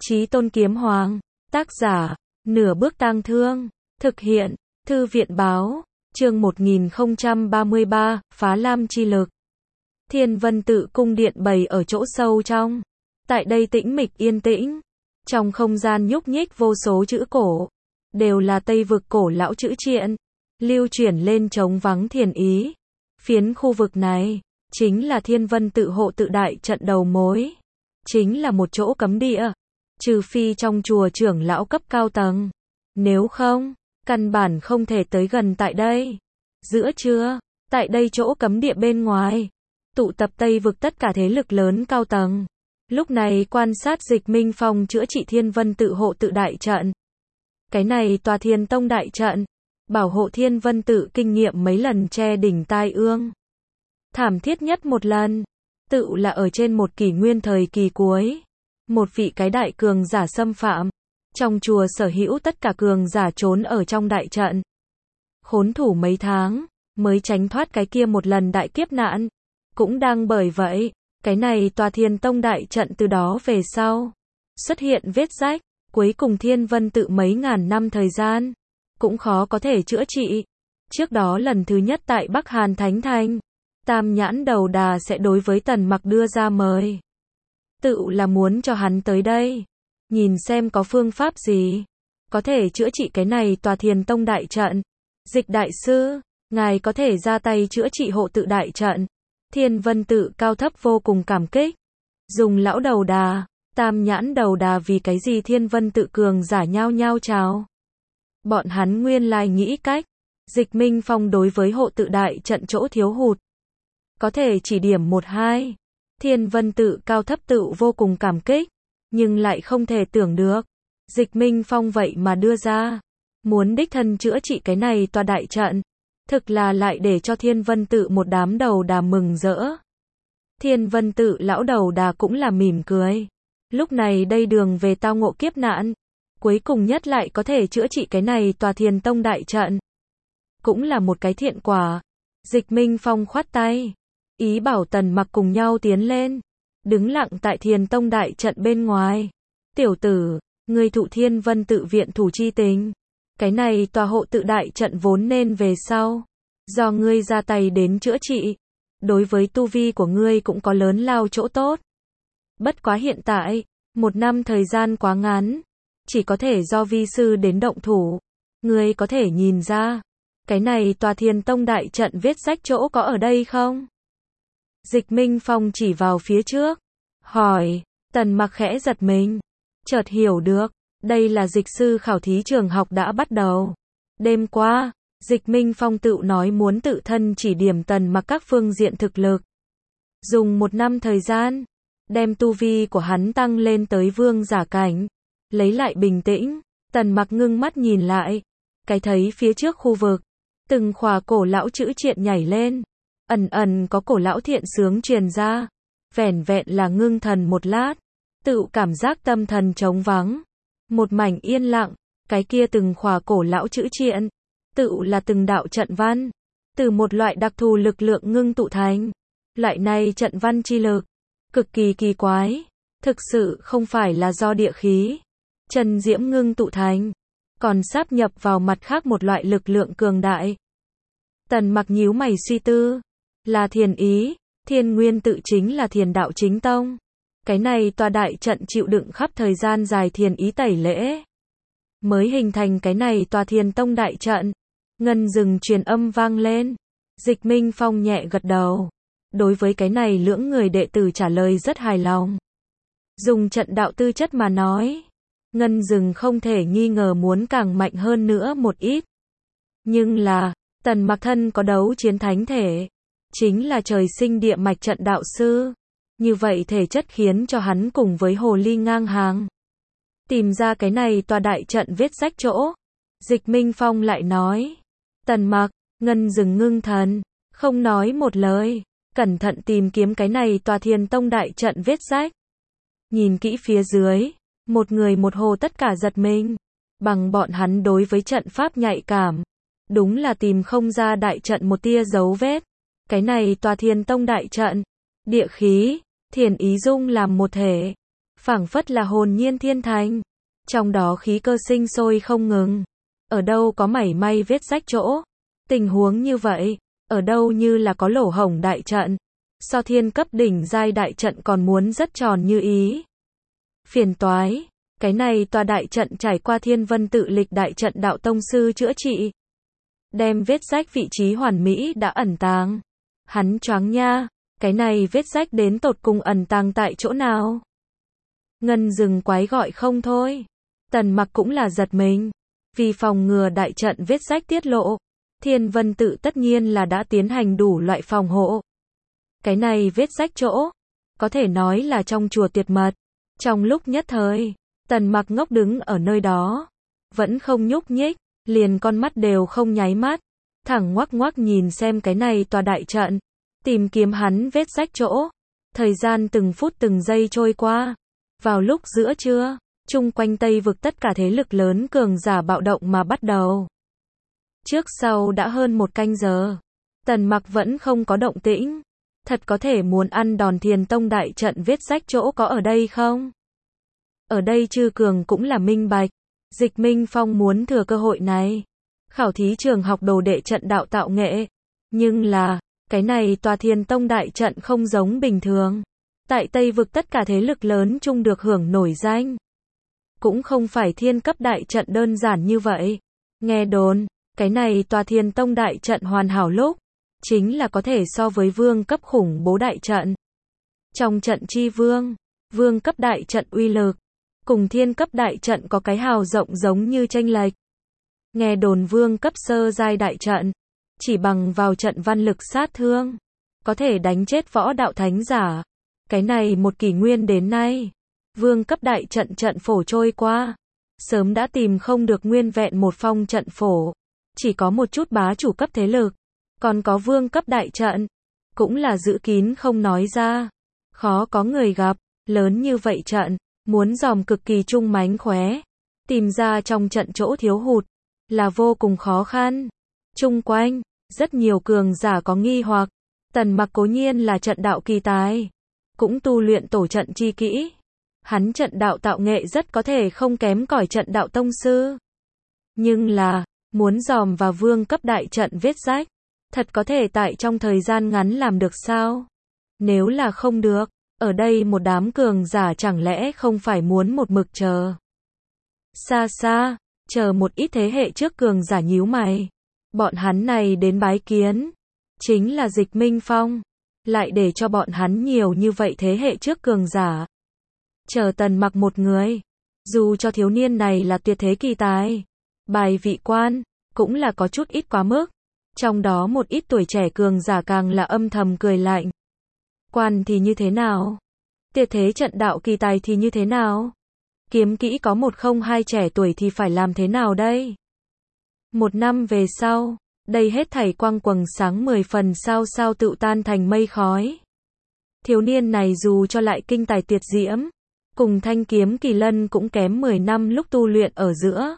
Chí Tôn Kiếm Hoàng. Tác giả, Nửa Bước Tang Thương. Thực hiện, Thư viện báo. Chương 1033, Phá Lam chi lực. Thiên Vân Tự cung điện bày ở chỗ sâu trong. Tại đây tĩnh mịch yên tĩnh. Trong không gian nhúc nhích vô số chữ cổ. Đều là Tây vực cổ lão chữ triện. Lưu chuyển lên trống vắng thiền ý. Phiến khu vực này, chính là Thiên Vân Tự hộ tự đại trận đầu mối. Chính là một chỗ cấm địa. Trừ phi trong chùa trưởng lão cấp cao tầng. Nếu không, căn bản không thể tới gần tại đây. Giữa trưa, tại đây chỗ cấm địa bên ngoài, tụ tập Tây vực tất cả thế lực lớn cao tầng. Lúc này quan sát Dịch Minh Phong chữa trị Thiên Vân Tự hộ tự đại trận. Cái này tòa Thiên Tông đại trận, bảo hộ Thiên Vân Tự kinh nghiệm mấy lần che đỉnh tai ương. Thảm thiết nhất một lần, tự là ở trên một kỷ nguyên thời kỳ cuối. Một vị cái đại cường giả xâm phạm. Trong chùa sở hữu tất cả cường giả trốn ở trong đại trận. Khốn thủ mấy tháng, mới tránh thoát cái kia một lần đại kiếp nạn. Cũng đang bởi vậy, cái này tòa Thiên Tông đại trận từ đó về sau. Xuất hiện vết rách, cuối cùng Thiên Vân Tự mấy ngàn năm thời gian. Cũng khó có thể chữa trị. Trước đó lần thứ nhất tại Bắc Hàn Thánh Thành. Tam Nhãn Đầu Đà sẽ đối với Tần Mặc đưa ra mời. Tự là muốn cho hắn tới đây. Nhìn xem có phương pháp gì. Có thể chữa trị cái này tòa Thiên Tông đại trận. Dịch đại sư, ngài có thể ra tay chữa trị hộ tự đại trận. Thiên Vân Tự cao thấp vô cùng cảm kích. Dùng lão đầu đà, Tam Nhãn Đầu Đà vì cái gì Thiên Vân Tự cường giả nhao nhao chào. Bọn hắn nguyên lai nghĩ cách. Dịch Minh Phong đối với hộ tự đại trận chỗ thiếu hụt. Có thể chỉ điểm một hai. Thiên Vân Tự cao thấp tự vô cùng cảm kích. Nhưng lại không thể tưởng được. Dịch Minh Phong vậy mà đưa ra. Muốn đích thân chữa trị cái này tòa đại trận. Thực là lại để cho Thiên Vân Tự một đám đầu đà mừng rỡ. Thiên Vân Tự lão đầu đà cũng là mỉm cười. Lúc này đây đường về tao ngộ kiếp nạn. Cuối cùng nhất lại có thể chữa trị cái này tòa Thiên Tông đại trận. Cũng là một cái thiện quả. Dịch Minh Phong khoát tay. Ý bảo Tần Mặc cùng nhau tiến lên. Đứng lặng tại Thiên Tông đại trận bên ngoài. Tiểu tử, ngươi thụ Thiên Vân Tự viện thủ chi tình. Cái này tòa hộ tự đại trận vốn nên về sau. Do ngươi ra tay đến chữa trị. Đối với tu vi của ngươi cũng có lớn lao chỗ tốt. Bất quá hiện tại, một năm thời gian quá ngắn. Chỉ có thể do vi sư đến động thủ. Ngươi có thể nhìn ra. Cái này tòa Thiên Tông đại trận vết rách chỗ có ở đây không? Dịch Minh Phong chỉ vào phía trước. Hỏi, Tần Mặc khẽ giật mình. Chợt hiểu được, đây là dịch sư khảo thí trường học đã bắt đầu. Đêm qua, Dịch Minh Phong tự nói muốn tự thân chỉ điểm Tần Mặc các phương diện thực lực. Dùng một năm thời gian, đem tu vi của hắn tăng lên tới vương giả cảnh. Lấy lại bình tĩnh, Tần Mặc ngưng mắt nhìn lại. Cái thấy phía trước khu vực, từng khỏa cổ lão chữ triện nhảy lên. Ẩn ẩn có cổ lão thiện sướng truyền ra. Vẻn vẹn là ngưng thần một lát. Tự cảm giác tâm thần trống vắng. Một mảnh yên lặng. Cái kia từng khỏa cổ lão chữ triện. Tự là từng đạo trận văn. Từ một loại đặc thù lực lượng ngưng tụ thành. Loại này trận văn chi lực. Cực kỳ kỳ quái. Thực sự không phải là do địa khí. Chân diễm ngưng tụ thành. Còn sáp nhập vào mặt khác một loại lực lượng cường đại. Tần Mặc nhíu mày suy tư. Là thiền ý, Thiên Nguyên Tự chính là thiền đạo chính tông. Cái này tòa đại trận chịu đựng khắp thời gian dài thiền ý tẩy lễ. Mới hình thành cái này tòa Thiên Tông đại trận. Ngân rừng truyền âm vang lên. Dịch Minh Phong nhẹ gật đầu. Đối với cái này lưỡng người đệ tử trả lời rất hài lòng. Dùng trận đạo tư chất mà nói. Ngân rừng không thể nghi ngờ muốn càng mạnh hơn nữa một ít. Nhưng là, Tần Mặc thân có đấu chiến thánh thể. Chính là trời sinh địa mạch trận đạo sư. Như vậy thể chất khiến cho hắn cùng với hồ ly ngang hàng. Tìm ra cái này tòa đại trận vết rách chỗ. Dịch Minh Phong lại nói. Tần Mặc, Ngân rừng ngưng thần. Không nói một lời. Cẩn thận tìm kiếm cái này tòa Thiên Tông đại trận vết rách. Nhìn kỹ phía dưới. Một người một hồ tất cả giật mình. Bằng bọn hắn đối với trận pháp nhạy cảm. Đúng là tìm không ra đại trận một tia dấu vết. Cái này tòa Thiên Tông đại trận. Địa khí, thiền ý dung làm một thể. phảng phất là hồn nhiên thiên thành. Trong đó khí cơ sinh sôi không ngừng. Ở đâu có mảy may vết rách chỗ. Tình huống như vậy, ở đâu như là có lỗ hổng đại trận. So thiên cấp đỉnh giai đại trận còn muốn rất tròn như ý. Phiền toái, cái này tòa đại trận trải qua Thiên Vân Tự Lịch đại trận đạo tông sư chữa trị. Đem vết rách vị trí hoàn mỹ đã ẩn tàng. Hắn choáng nha, cái này vết rách đến tột cùng ẩn tàng tại chỗ nào? Ngân rừng quái gọi không thôi. Tần Mặc cũng là giật mình. Vì phòng ngừa đại trận vết rách tiết lộ, Thiên Vân Tự tất nhiên là đã tiến hành đủ loại phòng hộ. Cái này vết rách chỗ, có thể nói là trong chùa tuyệt mật. Trong lúc nhất thời, Tần Mặc ngốc đứng ở nơi đó, vẫn không nhúc nhích, liền con mắt đều không nháy mắt, thẳng ngoắc ngoắc nhìn xem cái này tòa đại trận, tìm kiếm hắn vết rách chỗ. Thời gian từng phút từng giây trôi qua. Vào lúc giữa trưa, chung quanh Tây vực tất cả thế lực lớn cường giả bạo động mà bắt đầu. Trước sau đã hơn một canh giờ, Tần Mặc vẫn không có động tĩnh. Thật có thể muốn ăn đòn Thiền Tông đại trận vết rách chỗ có ở đây không? Ở đây Trư Cường cũng là minh bạch. Dịch Minh Phong muốn thừa cơ hội này, khảo thí trường học đồ đệ trận đạo tạo nghệ. Nhưng là, cái này tòa Thiền Tông đại trận không giống bình thường. Tại Tây vực tất cả thế lực lớn chung được hưởng nổi danh. Cũng không phải thiên cấp đại trận đơn giản như vậy. Nghe đồn, cái này tòa Thiền Tông đại trận hoàn hảo lúc, chính là có thể so với vương cấp khủng bố đại trận. Trong trận chi vương cấp đại trận uy lực, cùng thiên cấp đại trận có cái hào rộng giống như chênh lệch. Nghe đồn vương cấp sơ giai đại trận, chỉ bằng vào trận văn lực sát thương, có thể đánh chết võ đạo thánh giả. Cái này một kỷ nguyên đến nay, vương cấp đại trận trận phổ trôi qua, sớm đã tìm không được nguyên vẹn một phong trận phổ, chỉ có một chút bá chủ cấp thế lực, còn có vương cấp đại trận, cũng là giữ kín không nói ra, khó có người gặp, lớn như vậy trận, muốn dòm cực kỳ trung mánh khóe, tìm ra trong trận chỗ thiếu hụt, là vô cùng khó khăn. Chung quanh, rất nhiều cường giả có nghi hoặc, Tần Mặc cố nhiên là trận đạo kỳ tài, cũng tu luyện tổ trận chi kỹ. Hắn trận đạo tạo nghệ rất có thể không kém cỏi trận đạo tông sư. Nhưng là, muốn dòm vào vương cấp đại trận vết rách, thật có thể tại trong thời gian ngắn làm được sao? Nếu là không được, ở đây một đám cường giả chẳng lẽ không phải muốn một mực chờ. Xa xa, chờ một ít thế hệ trước cường giả nhíu mày. Bọn hắn này đến bái kiến, chính là Dịch Minh Phong, lại để cho bọn hắn nhiều như vậy thế hệ trước cường giả. Chờ Tần Mặc một người, dù cho thiếu niên này là tuyệt thế kỳ tài, bài vị quan, cũng là có chút ít quá mức. Trong đó một ít tuổi trẻ cường giả càng là âm thầm cười lạnh. Quan thì như thế nào? Tuyệt thế trận đạo kỳ tài thì như thế nào? Kiếm kỹ có 102 trẻ tuổi thì phải làm thế nào đây? Một năm về sau, đây hết thảy quang quầng sáng 10 phần sao tựu tan thành mây khói. Thiếu niên này dù cho lại kinh tài tuyệt diễm, cùng thanh kiếm kỳ lân cũng kém 10 năm lúc tu luyện ở giữa.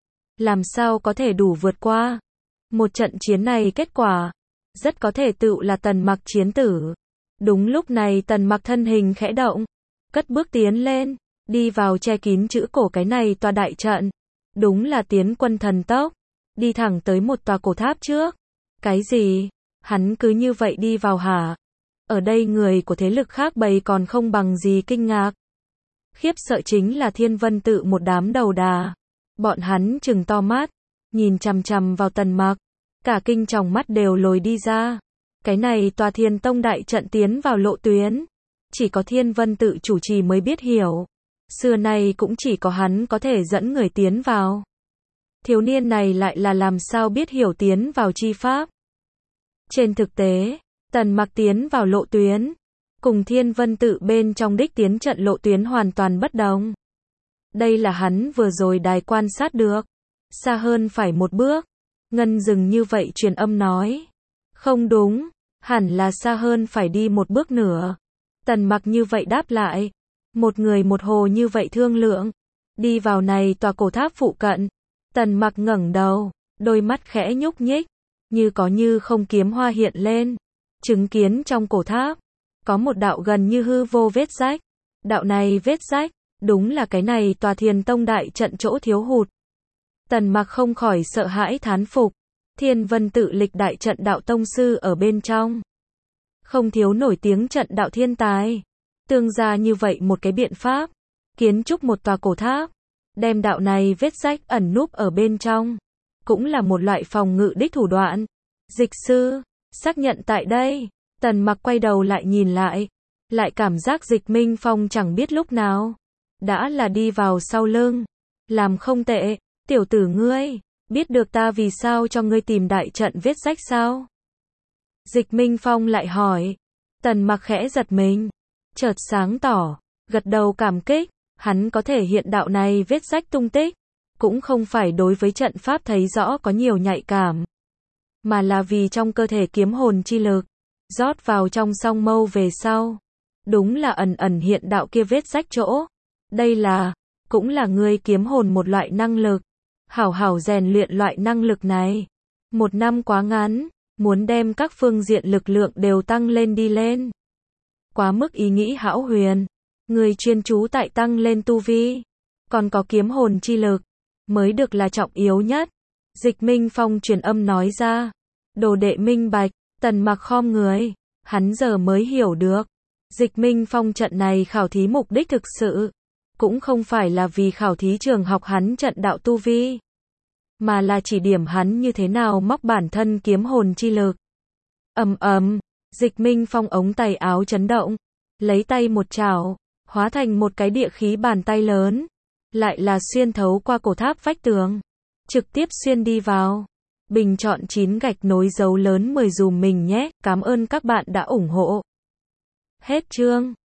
Làm sao có thể đủ vượt qua? Một trận chiến này kết quả, rất có thể tựu là Tần Mặc chiến tử. Đúng lúc này Tần Mặc thân hình khẽ động, cất bước tiến lên, đi vào che kín chữ cổ cái này tòa đại trận. Đúng là tiến quân thần tốc, đi thẳng tới một tòa cổ tháp trước. Cái gì? Hắn cứ như vậy đi vào hả? Ở đây người của thế lực khác bầy còn không bằng gì kinh ngạc. Khiếp sợ chính là Thiên Vân Tự một đám đầu đà. Bọn hắn trừng to mắt, nhìn chằm chằm vào Tần Mặc, cả kinh tròng mắt đều lồi đi ra. Cái này tòa Thiên Tông đại trận tiến vào lộ tuyến, chỉ có Thiên Vân Tự chủ trì mới biết hiểu. Xưa nay cũng chỉ có hắn có thể dẫn người tiến vào. Thiếu niên này lại là làm sao biết hiểu tiến vào chi pháp. Trên thực tế, Tần Mặc tiến vào lộ tuyến, cùng Thiên Vân Tự bên trong đích tiến trận lộ tuyến hoàn toàn bất đồng. Đây là hắn vừa rồi đài quan sát được. Xa hơn phải một bước. Ngân dừng như vậy truyền âm nói. Không đúng, hẳn là xa hơn phải đi một bước nữa. Tần Mặc như vậy đáp lại. Một người một hồ như vậy thương lượng. Đi vào này tòa cổ tháp phụ cận. Tần Mặc ngẩng đầu, đôi mắt khẽ nhúc nhích, như có như không kiếm hoa hiện lên. Chứng kiến trong cổ tháp, có một đạo gần như hư vô vết rách. Đạo này vết rách, đúng là cái này tòa Thiền Tông đại trận chỗ thiếu hụt. Tần Mặc không khỏi sợ hãi thán phục. Thiên Vân Tự lịch đại trận đạo tông sư ở bên trong. Không thiếu nổi tiếng trận đạo thiên tài. Tương ra như vậy một cái biện pháp. Kiến trúc một tòa cổ tháp. Đem đạo này vết rách ẩn núp ở bên trong. Cũng là một loại phòng ngự đích thủ đoạn. Dịch sư, xác nhận tại đây. Tần Mặc quay đầu lại nhìn lại. Lại cảm giác Dịch Minh Phong chẳng biết lúc nào. Đã là đi vào sau lưng. Làm không tệ, tiểu tử ngươi. Biết được ta vì sao cho ngươi tìm đại trận vết rách sao? Dịch Minh Phong lại hỏi. Tần Mặc khẽ giật mình. Chợt sáng tỏ. Gật đầu cảm kích. Hắn có thể hiện đạo này vết rách tung tích. Cũng không phải đối với trận pháp thấy rõ có nhiều nhạy cảm. Mà là vì trong cơ thể kiếm hồn chi lực. Rót vào trong song mâu về sau. Đúng là ẩn ẩn hiện đạo kia vết rách chỗ. Đây là, cũng là ngươi kiếm hồn một loại năng lực. Hảo hảo rèn luyện loại năng lực này. 1 năm quá ngắn, muốn đem các phương diện lực lượng đều tăng lên đi lên. Quá mức ý nghĩ hão huyền. Người chuyên chú tại tăng lên tu vi. Còn có kiếm hồn chi lực. Mới được là trọng yếu nhất. Dịch Minh Phong truyền âm nói ra. Đồ đệ minh bạch, Tần Mặc khom người. Hắn giờ mới hiểu được. Dịch Minh Phong trận này khảo thí mục đích thực sự. Cũng không phải là vì khảo thí trường học hắn trận đạo tu vi. Mà là chỉ điểm hắn như thế nào móc bản thân kiếm hồn chi lực. Dịch Minh Phong ống tay áo chấn động. Lấy tay một chảo. Hóa thành một cái địa khí bàn tay lớn. Lại là xuyên thấu qua cổ tháp vách tường. Trực tiếp xuyên đi vào. Bình chọn 9 gạch nối dấu lớn 10 dùm mình nhé. Cảm ơn các bạn đã ủng hộ. Hết chương.